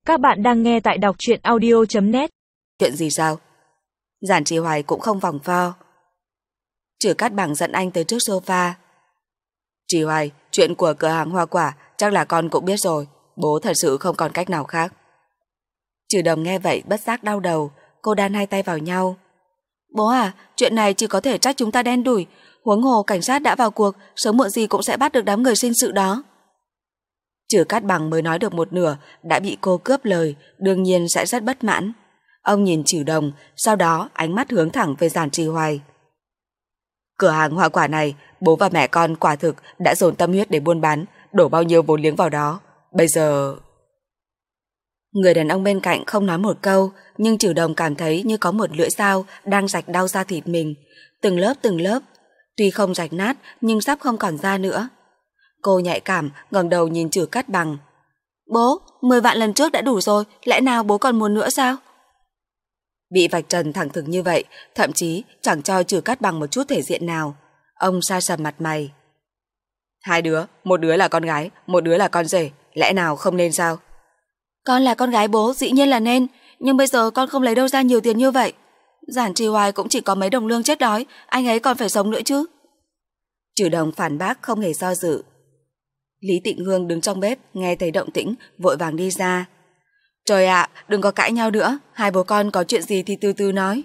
Các bạn đang nghe tại đọc truyện audio.net. Chuyện gì sao? Giản Trì Hoài cũng không vòng vo. Trừ Cát Bằng dẫn anh tới trước sofa. Trì Hoài, chuyện của cửa hàng hoa quả chắc là con cũng biết rồi. Bố thật sự không còn cách nào khác. Trừ Đồng nghe vậy bất giác đau đầu. Cô đan hai tay vào nhau. Bố à, chuyện này chỉ có thể trách chúng ta đen đủi. Huống hồ cảnh sát đã vào cuộc, sớm muộn gì cũng sẽ bắt được đám người sinh sự đó. Trừ Cát Bằng mới nói được một nửa đã bị cô cướp lời, đương nhiên sẽ rất bất mãn. Ông nhìn Trừ Đồng, sau đó ánh mắt hướng thẳng về Giản Trì Hoài. Cửa hàng hoa quả này, bố và mẹ con quả thực đã dồn tâm huyết để buôn bán, đổ bao nhiêu vốn liếng vào đó. Bây giờ... Người đàn ông bên cạnh không nói một câu, nhưng Trừ Đồng cảm thấy như có một lưỡi dao đang rạch đau da thịt mình, từng lớp, tuy không rạch nát nhưng sắp không còn da nữa. Cô nhạy cảm ngẩng đầu nhìn Trừ Cát Bằng. Bố, 10 vạn lần trước đã đủ rồi, lẽ nào bố còn muốn nữa sao? Bị vạch trần thẳng thừng như vậy, thậm chí chẳng cho Trừ Cát Bằng một chút thể diện nào. Ông sa sầm mặt mày. Hai đứa, một đứa là con gái, một đứa là con rể, lẽ nào không nên sao? Con là con gái bố, dĩ nhiên là nên, nhưng bây giờ con không lấy đâu ra nhiều tiền như vậy. Giản Trì Hoài cũng chỉ có mấy đồng lương chết đói, anh ấy còn phải sống nữa chứ. Trừ Đồng phản bác không hề do dự. Lý Tịnh Hương đứng trong bếp, nghe thấy động tĩnh, vội vàng đi ra. Trời ạ, đừng có cãi nhau nữa, hai bố con có chuyện gì thì từ từ nói.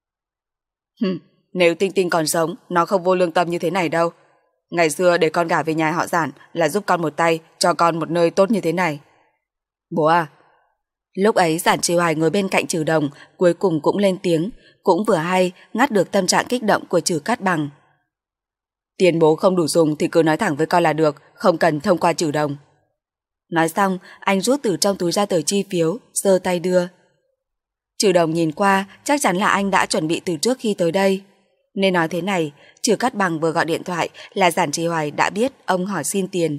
Nếu Tinh Tinh còn sống, nó không vô lương tâm như thế này đâu. Ngày xưa để con gả về nhà họ Giản là giúp con một tay, cho con một nơi tốt như thế này. Bố à. Lúc ấy Giản Trì Hoài ngồi bên cạnh Trừ Đồng, cuối cùng cũng lên tiếng, cũng vừa hay ngắt được tâm trạng kích động của Trừ Cát Bằng. Tiền bố không đủ dùng thì cứ nói thẳng với con là được, không cần thông qua Trừ Đồng. Nói xong, anh rút từ trong túi ra tờ chi phiếu, giơ tay đưa. Trừ Đồng nhìn qua, chắc chắn là anh đã chuẩn bị từ trước khi tới đây. Nên nói thế này, Trừ Cát Bằng vừa gọi điện thoại là Giản Trì Hoài đã biết ông hỏi xin tiền.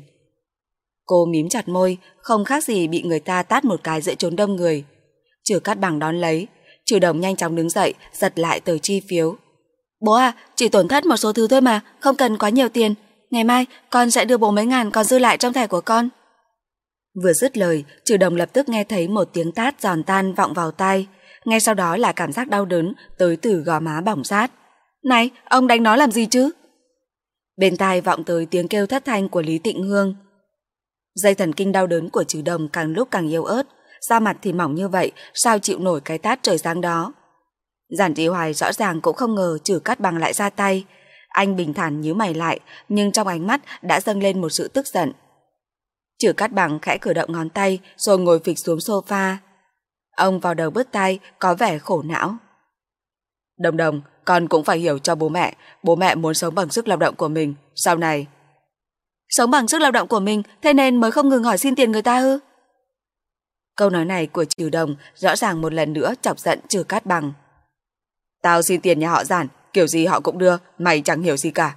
Cô mím chặt môi, không khác gì bị người ta tát một cái giữa chốn đông người. Trừ Cát Bằng đón lấy, Trừ Đồng nhanh chóng đứng dậy, giật lại tờ chi phiếu. Bố à, chỉ tổn thất một số thứ thôi mà, không cần quá nhiều tiền. Ngày mai con sẽ đưa bố mấy ngàn còn dư lại trong thẻ của con. Vừa dứt lời, Trừ Đồng lập tức nghe thấy một tiếng tát giòn tan vọng vào tai. Ngay sau đó là cảm giác đau đớn tới từ gò má bỏng rát. Này, ông đánh nó làm gì chứ? Bên tai vọng tới tiếng kêu thất thanh của Lý Tịnh Hương. Dây thần kinh đau đớn của Trừ Đồng càng lúc càng yếu ớt, da mặt thì mỏng như vậy, sao chịu nổi cái tát trời giáng đó. Giản Trì Hoài rõ ràng cũng không ngờ Trừ Cát Bằng lại ra tay. Anh bình thản nhíu mày lại, nhưng trong ánh mắt đã dâng lên một sự tức giận. Trừ Cát Bằng khẽ cử động ngón tay rồi ngồi phịch xuống sofa. Ông vào đầu bứt tai, có vẻ khổ não. Đồng Đồng, con cũng phải hiểu cho bố mẹ muốn sống bằng sức lao động của mình, sau này. Sống bằng sức lao động của mình, thế nên mới không ngừng hỏi xin tiền người ta ư? Câu nói này của Trừ Đồng rõ ràng một lần nữa chọc giận Trừ Cát Bằng. Tao xin tiền nhà họ Giản, kiểu gì họ cũng đưa, mày chẳng hiểu gì cả.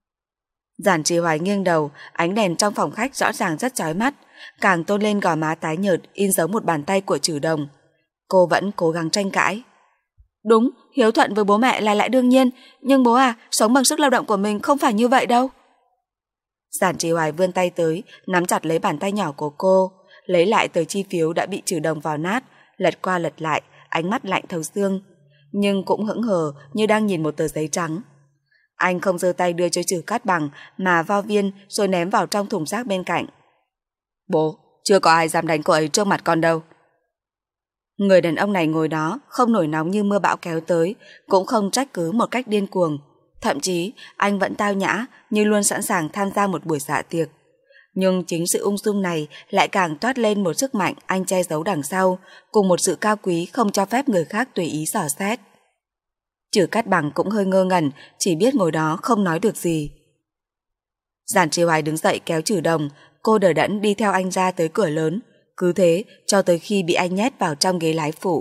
Giản Trì Hoài nghiêng đầu, ánh đèn trong phòng khách rõ ràng rất chói mắt, càng tôn lên gò má tái nhợt in dấu một bàn tay của Trừ Đồng. Cô vẫn cố gắng tranh cãi. Đúng, hiếu thuận với bố mẹ là lại đương nhiên, nhưng bố à, sống bằng sức lao động của mình không phải như vậy đâu. Giản Trì Hoài vươn tay tới, nắm chặt lấy bàn tay nhỏ của cô, lấy lại tờ chi phiếu đã bị Trừ Đồng vào nát, lật qua lật lại, ánh mắt lạnh thấu xương, nhưng cũng hững hờ như đang nhìn một tờ giấy trắng. Anh không giơ tay đưa cho Trừ Cát Bằng mà vo viên rồi ném vào trong thùng rác bên cạnh. Bố, chưa có ai dám đánh cô ấy trước mặt con đâu. Người đàn ông này ngồi đó, không nổi nóng như mưa bão kéo tới, cũng không trách cứ một cách điên cuồng. Thậm chí, anh vẫn tao nhã như luôn sẵn sàng tham gia một buổi dạ tiệc. Nhưng chính sự ung dung này lại càng toát lên một sức mạnh anh che giấu đằng sau, cùng một sự cao quý không cho phép người khác tùy ý dò xét. Trừ Cát Bằng cũng hơi ngơ ngẩn, chỉ biết ngồi đó không nói được gì. Giản Trì Hoài đứng dậy kéo Trừ Đồng, cô đờ đẫn đi theo anh ra tới cửa lớn, cứ thế cho tới khi bị anh nhét vào trong ghế lái phụ.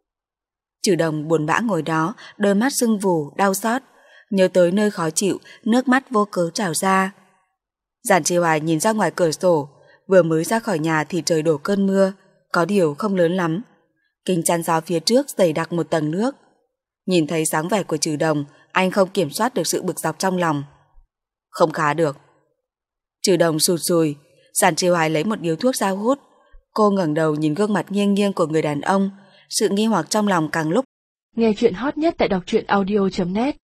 Trừ Đồng buồn bã ngồi đó, đôi mắt sưng vù, đau xót, nhớ tới nơi khó chịu, nước mắt vô cớ trào ra. Giản Trì Hoài nhìn ra ngoài cửa sổ, vừa mới ra khỏi nhà thì trời đổ cơn mưa, có điều không lớn lắm. Kính chắn gió phía trước dày đặc một tầng nước. Nhìn thấy dáng vẻ của Trừ Đồng, anh không kiểm soát được sự bực dọc trong lòng. Không khá được. Trừ Đồng sụt sùi, Giản Trì Hoài lấy một điếu thuốc ra hút. Cô ngẩng đầu nhìn gương mặt nghiêng nghiêng của người đàn ông, sự nghi hoặc trong lòng càng lúc. Nghe chuyện hot nhất tại đọc truyện audio.net